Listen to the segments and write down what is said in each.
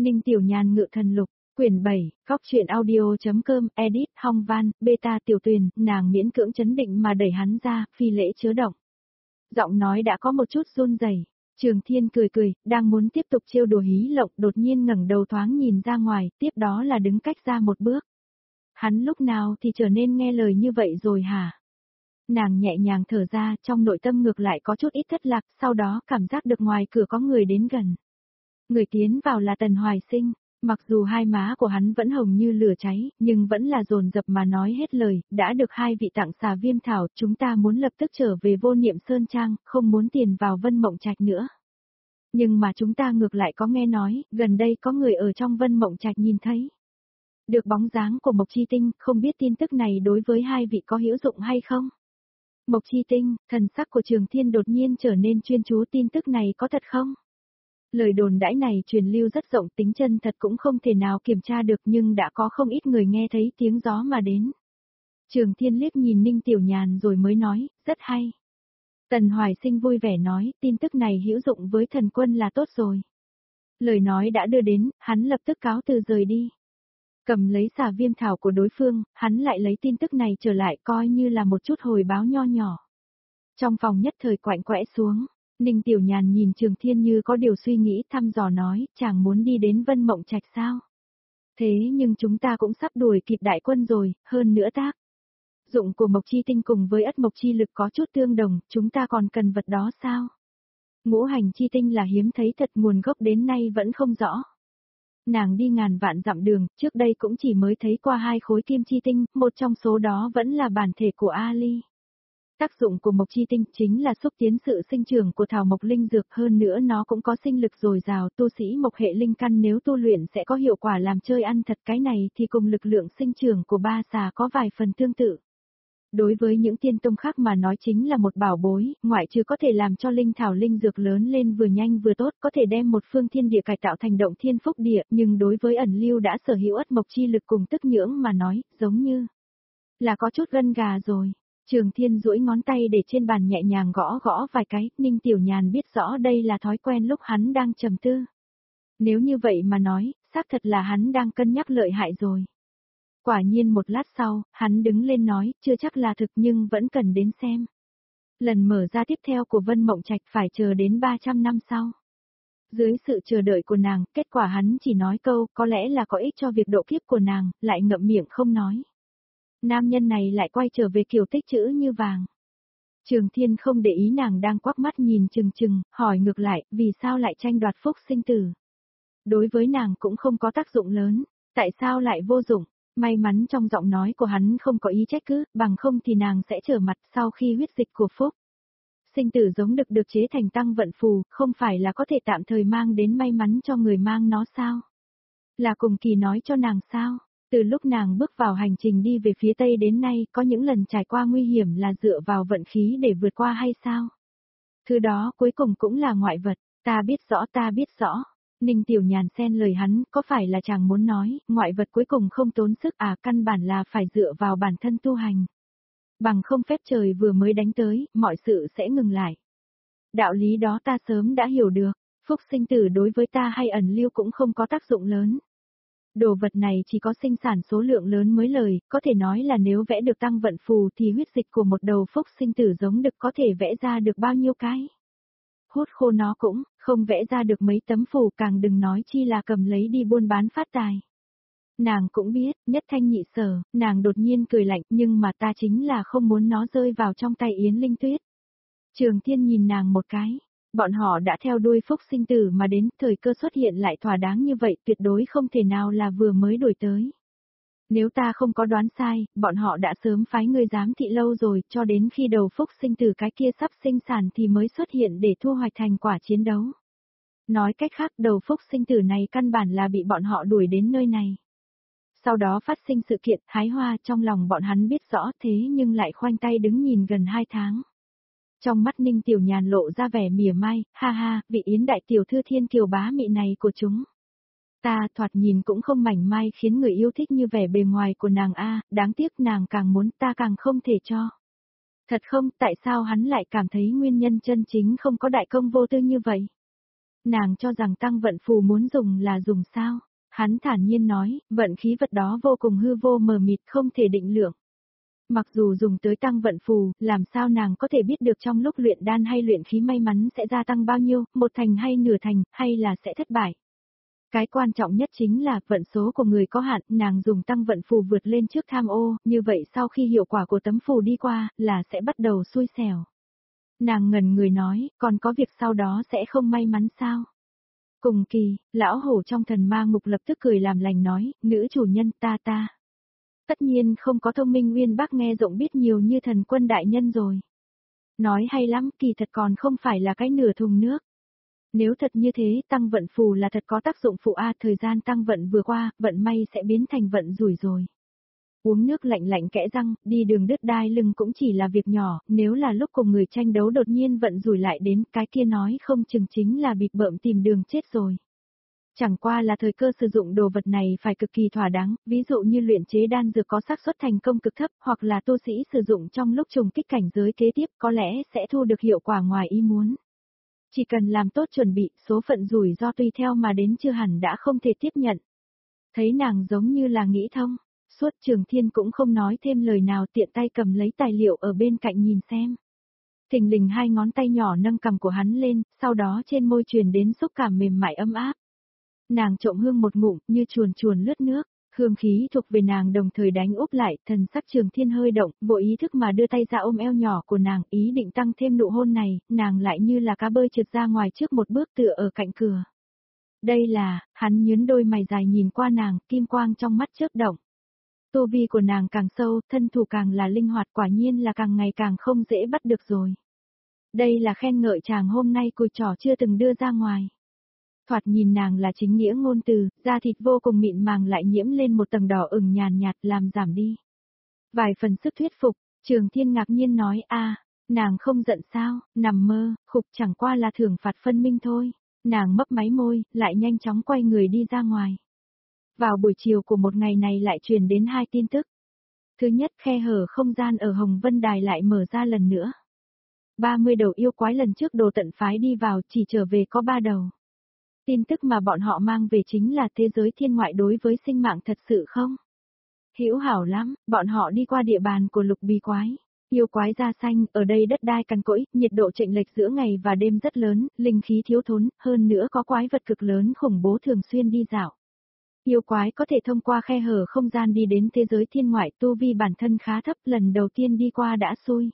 Ninh Tiểu Nhàn ngự thần lục, quyển 7, góc truyện audio.com, edit, Hong Van, beta Tiểu Tuyền, nàng miễn cưỡng chấn định mà đẩy hắn ra, phi lễ chớ động. Giọng nói đã có một chút run rẩy. Trường Thiên cười cười, đang muốn tiếp tục trêu đùa hí lộng, đột nhiên ngẩng đầu thoáng nhìn ra ngoài, tiếp đó là đứng cách ra một bước. Hắn lúc nào thì trở nên nghe lời như vậy rồi hả? Nàng nhẹ nhàng thở ra, trong nội tâm ngược lại có chút ít thất lạc, sau đó cảm giác được ngoài cửa có người đến gần. Người tiến vào là Tần Hoài Sinh, mặc dù hai má của hắn vẫn hồng như lửa cháy, nhưng vẫn là dồn dập mà nói hết lời, đã được hai vị tặng xà viêm thảo, chúng ta muốn lập tức trở về Vô Niệm Sơn Trang, không muốn tiền vào Vân Mộng Trạch nữa. Nhưng mà chúng ta ngược lại có nghe nói, gần đây có người ở trong Vân Mộng Trạch nhìn thấy được bóng dáng của Mộc Chi Tinh, không biết tin tức này đối với hai vị có hữu dụng hay không? Mộc Chi Tinh, thần sắc của Trường Thiên đột nhiên trở nên chuyên chú, tin tức này có thật không? Lời đồn đãi này truyền lưu rất rộng, tính chân thật cũng không thể nào kiểm tra được, nhưng đã có không ít người nghe thấy tiếng gió mà đến. Trường Thiên liếc nhìn Ninh Tiểu Nhàn rồi mới nói, rất hay. Tần Hoài Sinh vui vẻ nói, tin tức này hữu dụng với thần quân là tốt rồi. Lời nói đã đưa đến, hắn lập tức cáo từ rời đi. Cầm lấy xà viêm thảo của đối phương, hắn lại lấy tin tức này trở lại coi như là một chút hồi báo nho nhỏ. Trong phòng nhất thời quạnh quẽ xuống, Ninh Tiểu Nhàn nhìn Trường Thiên như có điều suy nghĩ, thăm dò nói, chàng muốn đi đến Vân Mộng Trạch sao? Thế nhưng chúng ta cũng sắp đuổi kịp đại quân rồi, hơn nữa tác dụng của Mộc Chi Tinh cùng với Ất Mộc Chi Lực có chút tương đồng, chúng ta còn cần vật đó sao? Ngũ hành chi tinh là hiếm thấy thật, nguồn gốc đến nay vẫn không rõ. Nàng đi ngàn vạn dặm đường, trước đây cũng chỉ mới thấy qua 2 khối kim chi tinh, một trong số đó vẫn là bản thể của Ali. Tác dụng của Mộc Chi Tinh chính là xúc tiến sự sinh trưởng của thảo mộc linh dược, hơn nữa nó cũng có sinh lực dồi dào, tu sĩ mộc hệ linh căn nếu tu luyện sẽ có hiệu quả làm chơi ăn thật, cái này thì cùng lực lượng sinh trưởng của ba xà có vài phần tương tự. Đối với những tiên tông khác mà nói chính là một bảo bối, ngoại trừ có thể làm cho linh thảo linh dược lớn lên vừa nhanh vừa tốt, có thể đem một phương thiên địa cải tạo thành động thiên phúc địa, nhưng đối với ẩn lưu đã sở hữu Ất Mộc Chi Lực cùng tức nhưỡng mà nói, giống như là có chút gân gà rồi. Trường Thiên duỗi ngón tay để trên bàn nhẹ nhàng gõ gõ vài cái, Ninh Tiểu Nhàn biết rõ đây là thói quen lúc hắn đang trầm tư. Nếu như vậy mà nói, xác thật là hắn đang cân nhắc lợi hại rồi. Quả nhiên một lát sau, hắn đứng lên nói, chưa chắc là thực nhưng vẫn cần đến xem. Lần mở ra tiếp theo của Vân Mộng Trạch phải chờ đến 300 năm sau. Dưới sự chờ đợi của nàng, kết quả hắn chỉ nói câu, có lẽ là có ích cho việc độ kiếp của nàng, lại ngậm miệng không nói. Nam nhân này lại quay trở về kiểu tích trữ như vàng. Trường Thiên không để ý nàng đang quắc mắt nhìn chừng chừng, hỏi ngược lại, vì sao lại tranh đoạt phúc sinh tử? Đối với nàng cũng không có tác dụng lớn, tại sao lại vô dụng? May mắn trong giọng nói của hắn không có ý trách cứ, bằng không thì nàng sẽ trở mặt sau khi huyết dịch của phúc sinh tử giống được chế thành tăng vận phù, không phải là có thể tạm thời mang đến may mắn cho người mang nó sao? Là cùng kỳ nói cho nàng sao? Từ lúc nàng bước vào hành trình đi về phía Tây đến nay, có những lần trải qua nguy hiểm là dựa vào vận khí để vượt qua hay sao? Thứ đó cuối cùng cũng là ngoại vật, ta biết rõ. Ninh Tiểu Nhàn xen lời hắn, có phải là chàng muốn nói, ngoại vật cuối cùng không tốn sức à, căn bản là phải dựa vào bản thân tu hành. Bằng không phép trời vừa mới đánh tới, mọi sự sẽ ngừng lại. Đạo lý đó ta sớm đã hiểu được, phúc sinh tử đối với ta hay ẩn lưu cũng không có tác dụng lớn. Đồ vật này chỉ có sinh sản số lượng lớn mới lời, có thể nói là nếu vẽ được tăng vận phù thì huyết dịch của một đầu phúc sinh tử giống được có thể vẽ ra được bao nhiêu cái. Hút khô nó cũng, không vẽ ra được mấy tấm phù, càng đừng nói chi là cầm lấy đi buôn bán phát tài. Nàng cũng biết, nhất thanh nhị sở, nàng đột nhiên cười lạnh, nhưng mà ta chính là không muốn nó rơi vào trong tay Yến Linh Tuyết. Trường Thiên nhìn nàng một cái, bọn họ đã theo đuôi phúc sinh tử mà đến, thời cơ xuất hiện lại thỏa đáng như vậy, tuyệt đối không thể nào là vừa mới đổi tới. Nếu ta không có đoán sai, bọn họ đã sớm phái người giám thị lâu rồi, cho đến khi đầu phúc sinh tử cái kia sắp sinh sản thì mới xuất hiện để thu hoạch thành quả chiến đấu. Nói cách khác, đầu phúc sinh tử này căn bản là bị bọn họ đuổi đến nơi này. Sau đó phát sinh sự kiện hái hoa, trong lòng bọn hắn biết rõ thế nhưng lại khoanh tay đứng nhìn gần 2 tháng. Trong mắt Ninh Tiểu Nhàn lộ ra vẻ mỉa mai, ha ha, vị Yến đại tiểu thư thiên kiều bá mị này của chúng. Ta thoạt nhìn cũng không mảnh mai khiến người yêu thích như vẻ bề ngoài của nàng a, đáng tiếc nàng càng muốn ta càng không thể cho. Thật không, tại sao hắn lại cảm thấy nguyên nhân chân chính không có đại công vô tư như vậy? Nàng cho rằng tăng vận phù muốn dùng là dùng sao? Hắn thản nhiên nói, vận khí vật đó vô cùng hư vô mờ mịt không thể định lượng. Mặc dù dùng tới tăng vận phù, làm sao nàng có thể biết được trong lúc luyện đan hay luyện khí may mắn sẽ gia tăng bao nhiêu, một thành hay nửa thành, hay là sẽ thất bại. Cái quan trọng nhất chính là vận số của người có hạn, nàng dùng tăng vận phù vượt lên trước tham ô, như vậy sau khi hiệu quả của tấm phù đi qua, là sẽ bắt đầu xui xẻo. Nàng ngẩn người nói, còn có việc sau đó sẽ không may mắn sao? Cùng kỳ, lão hổ trong thần ma ngục lập tức cười làm lành nói, nữ chủ nhân ta. Tất nhiên không có thông minh uyên bác nghe rộng biết nhiều như thần quân đại nhân rồi. Nói hay lắm, kỳ thật còn không phải là cái nửa thùng nước. Nếu thật như thế, tăng vận phù là thật có tác dụng phụ thời gian tăng vận vừa qua, vận may sẽ biến thành vận rủi rồi. Uống nước lạnh lạnh kẽ răng, đi đường đứt đai lưng cũng chỉ là việc nhỏ, nếu là lúc cùng người tranh đấu đột nhiên vận rủi lại đến, cái kia nói không chừng chính là bịp bợm tìm đường chết rồi. Chẳng qua là thời cơ sử dụng đồ vật này phải cực kỳ thỏa đáng, ví dụ như luyện chế đan dược có xác suất thành công cực thấp, hoặc là tu sĩ sử dụng trong lúc trùng kích cảnh giới kế tiếp có lẽ sẽ thu được hiệu quả ngoài ý muốn. Chỉ cần làm tốt chuẩn bị, số phận rủi ro tùy theo mà đến chưa hẳn đã không thể tiếp nhận. Thấy nàng giống như là nghĩ thông, suốt Trường Thiên cũng không nói thêm lời nào, tiện tay cầm lấy tài liệu ở bên cạnh nhìn xem. Thình lình hai ngón tay nhỏ nâng cằm của hắn lên, sau đó trên môi truyền đến xúc cảm mềm mại ấm áp. Nàng trộm hương một ngụm, như chuồn chuồn lướt nước, hương khí thuộc về nàng đồng thời đánh úp lại, thần sắc Trường Thiên hơi động, vội ý thức mà đưa tay ra ôm eo nhỏ của nàng, ý định tăng thêm nụ hôn này, nàng lại như là cá bơi trượt ra ngoài trước một bước tựa ở cạnh cửa. Đây là, hắn nhướng đôi mày dài nhìn qua nàng, kim quang trong mắt chớp động. Tu vi của nàng càng sâu, thân thủ càng là linh hoạt, quả nhiên là càng ngày càng không dễ bắt được rồi. Đây là khen ngợi chàng hôm nay cùi trò chưa từng đưa ra ngoài. Thoạt nhìn nàng là chính nghĩa ngôn từ, da thịt vô cùng mịn màng lại nhiễm lên một tầng đỏ ửng nhàn nhạt làm giảm đi. Vài phần sức thuyết phục, Trường Thiên ngạc nhiên nói nàng không giận sao, nằm mơ, khục chẳng qua là thưởng phạt phân minh thôi. Nàng mấp máy môi, lại nhanh chóng quay người đi ra ngoài. Vào buổi chiều của một ngày này lại truyền đến hai tin tức. Thứ nhất, khe hở không gian ở Hồng Vân Đài lại mở ra lần nữa. 30 đầu yêu quái lần trước đồ tận phái đi vào chỉ trở về có 3 đầu. Tin tức mà bọn họ mang về chính là thế giới thiên ngoại đối với sinh mạng thật sự không? Hữu hảo lắm, bọn họ đi qua địa bàn của lục bì quái. Yêu quái da xanh, ở đây đất đai cằn cỗi, nhiệt độ chênh lệch giữa ngày và đêm rất lớn, linh khí thiếu thốn, hơn nữa có quái vật cực lớn khủng bố thường xuyên đi dạo. Yêu quái có thể thông qua khe hở không gian đi đến thế giới thiên ngoại, tu vi bản thân khá thấp, lần đầu tiên đi qua đã xui.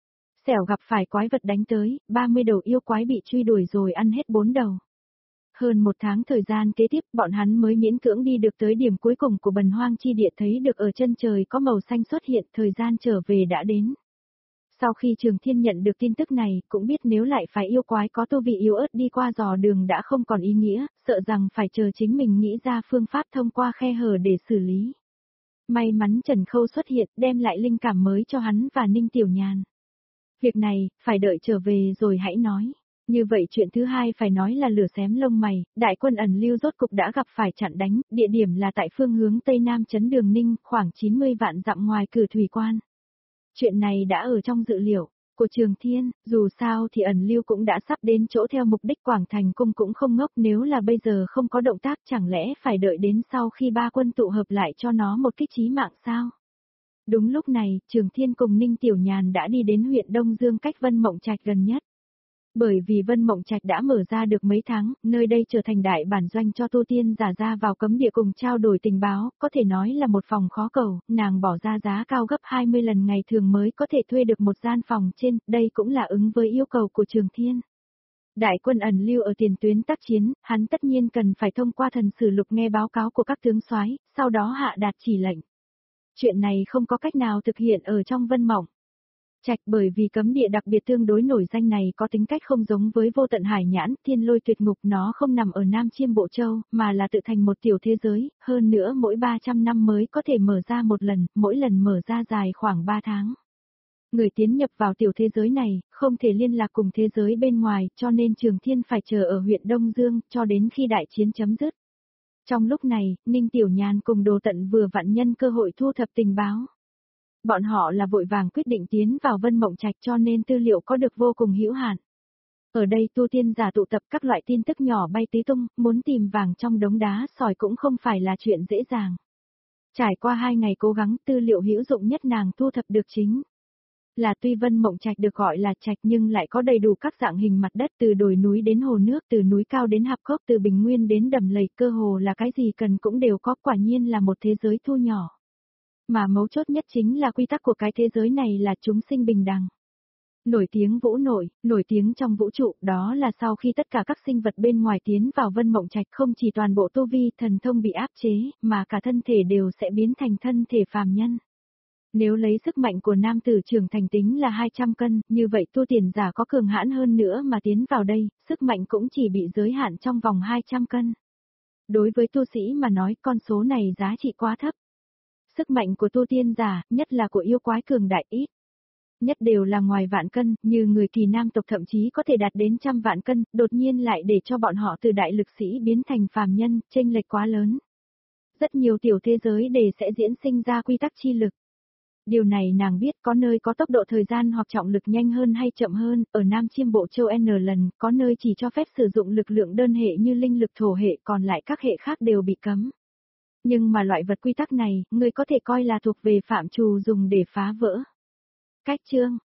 Xẻo gặp phải quái vật đánh tới, 30 đầu yêu quái bị truy đuổi rồi ăn hết 4 đầu. Hơn một tháng thời gian kế tiếp, bọn hắn mới miễn cưỡng đi được tới điểm cuối cùng của bần hoang chi địa, thấy được ở chân trời có màu xanh xuất hiện, thời gian trở về đã đến. Sau khi Trường Thiên nhận được tin tức này, cũng biết nếu lại phải yêu quái có tu vị yếu ớt đi qua dò đường đã không còn ý nghĩa, sợ rằng phải chờ chính mình nghĩ ra phương pháp thông qua khe hở để xử lý. May mắn Trần Khâu xuất hiện, đem lại linh cảm mới cho hắn và Ninh Tiểu Nhàn. Việc này, phải đợi trở về rồi hãy nói. Như vậy chuyện thứ hai phải nói là lửa xém lông mày, đại quân ẩn lưu rốt cục đã gặp phải chặn đánh, địa điểm là tại phương hướng Tây Nam trấn Đường Ninh, khoảng 90 vạn dặm ngoài Cử Thủy Quan. Chuyện này đã ở trong dự liệu của Trường Thiên, dù sao thì ẩn lưu cũng đã sắp đến chỗ theo mục đích, Quảng Thành Cung cũng không ngốc, nếu là bây giờ không có động tác chẳng lẽ phải đợi đến sau khi ba quân tụ hợp lại cho nó một kích chí mạng sao? Đúng lúc này, Trường Thiên cùng Ninh Tiểu Nhàn đã đi đến huyện Đông Dương cách Vân Mộng Trạch gần nhất. Bởi vì Vân Mộng Trạch đã mở ra được mấy tháng, nơi đây trở thành đại bản doanh cho tu tiên giả ra vào cấm địa cùng trao đổi tình báo, có thể nói là một phòng khó cầu, nàng bỏ ra giá cao gấp 20 lần ngày thường mới có thể thuê được một gian phòng trên, đây cũng là ứng với yêu cầu của Trường Thiên. Đại quân ẩn lưu ở tiền tuyến tác chiến, hắn tất nhiên cần phải thông qua thần sử lục nghe báo cáo của các tướng soái, sau đó hạ đạt chỉ lệnh. Chuyện này không có cách nào thực hiện ở trong Vân Mộng Trạch, bởi vì cấm địa đặc biệt tương đối nổi danh này có tính cách không giống với Vô Tận Hải Nhãn, Thiên Lôi Tuyệt Ngục, nó không nằm ở Nam Chiêm Bộ Châu, mà là tự thành một tiểu thế giới, hơn nữa mỗi 300 năm mới có thể mở ra một lần, mỗi lần mở ra dài khoảng 3 tháng. Người tiến nhập vào tiểu thế giới này, không thể liên lạc cùng thế giới bên ngoài, cho nên Trường Thiên phải chờ ở huyện Đông Dương, cho đến khi đại chiến chấm dứt. Trong lúc này, Ninh Tiểu Nhàn cùng Đồ Tận vừa vặn nhân cơ hội thu thập tình báo. Bọn họ là vội vàng quyết định tiến vào Vân Mộng Trạch cho nên tư liệu có được vô cùng hữu hạn. Ở đây tu tiên giả tụ tập các loại tin tức nhỏ bay tứ tung, muốn tìm vàng trong đống đá sỏi cũng không phải là chuyện dễ dàng. Trải qua 2 ngày cố gắng, tư liệu hữu dụng nhất nàng thu thập được chính là tuy Vân Mộng Trạch được gọi là trạch nhưng lại có đầy đủ các dạng hình mặt đất, từ đồi núi đến hồ nước, từ núi cao đến hạp cốc, từ bình nguyên đến đầm lầy, cơ hồ là cái gì cần cũng đều có, quả nhiên là một thế giới thu nhỏ. Mà mấu chốt nhất chính là quy tắc của cái thế giới này là chúng sinh bình đẳng. Nổi tiếng vũ nội, nổi tiếng trong vũ trụ, đó là sau khi tất cả các sinh vật bên ngoài tiến vào Vân Mộng Trạch, không chỉ toàn bộ tu vi thần thông bị áp chế, mà cả thân thể đều sẽ biến thành thân thể phàm nhân. Nếu lấy sức mạnh của nam tử trưởng thành tính là 200 cân, như vậy tu tiền giả có cường hãn hơn nữa mà tiến vào đây, sức mạnh cũng chỉ bị giới hạn trong vòng 200 cân. Đối với tu sĩ mà nói, con số này giá trị quá thấp. Sức mạnh của tu tiên giả, nhất là của yêu quái cường đại ít nhất đều là ngoài vạn cân, như người Kỳ Nam tộc thậm chí có thể đạt đến 100 vạn cân, đột nhiên lại để cho bọn họ từ đại lực sĩ biến thành phàm nhân, chênh lệch quá lớn. Rất nhiều tiểu thế giới để sẽ diễn sinh ra quy tắc chi lực. Điều này nàng biết, có nơi có tốc độ thời gian hoặc trọng lực nhanh hơn hay chậm hơn, ở Nam Chiêm Bộ Châu N lần, có nơi chỉ cho phép sử dụng lực lượng đơn hệ như linh lực thổ hệ, còn lại các hệ khác đều bị cấm. Nhưng mà loại vật quy tắc này, người có thể coi là thuộc về phạm trù dùng để phá vỡ. Cách chương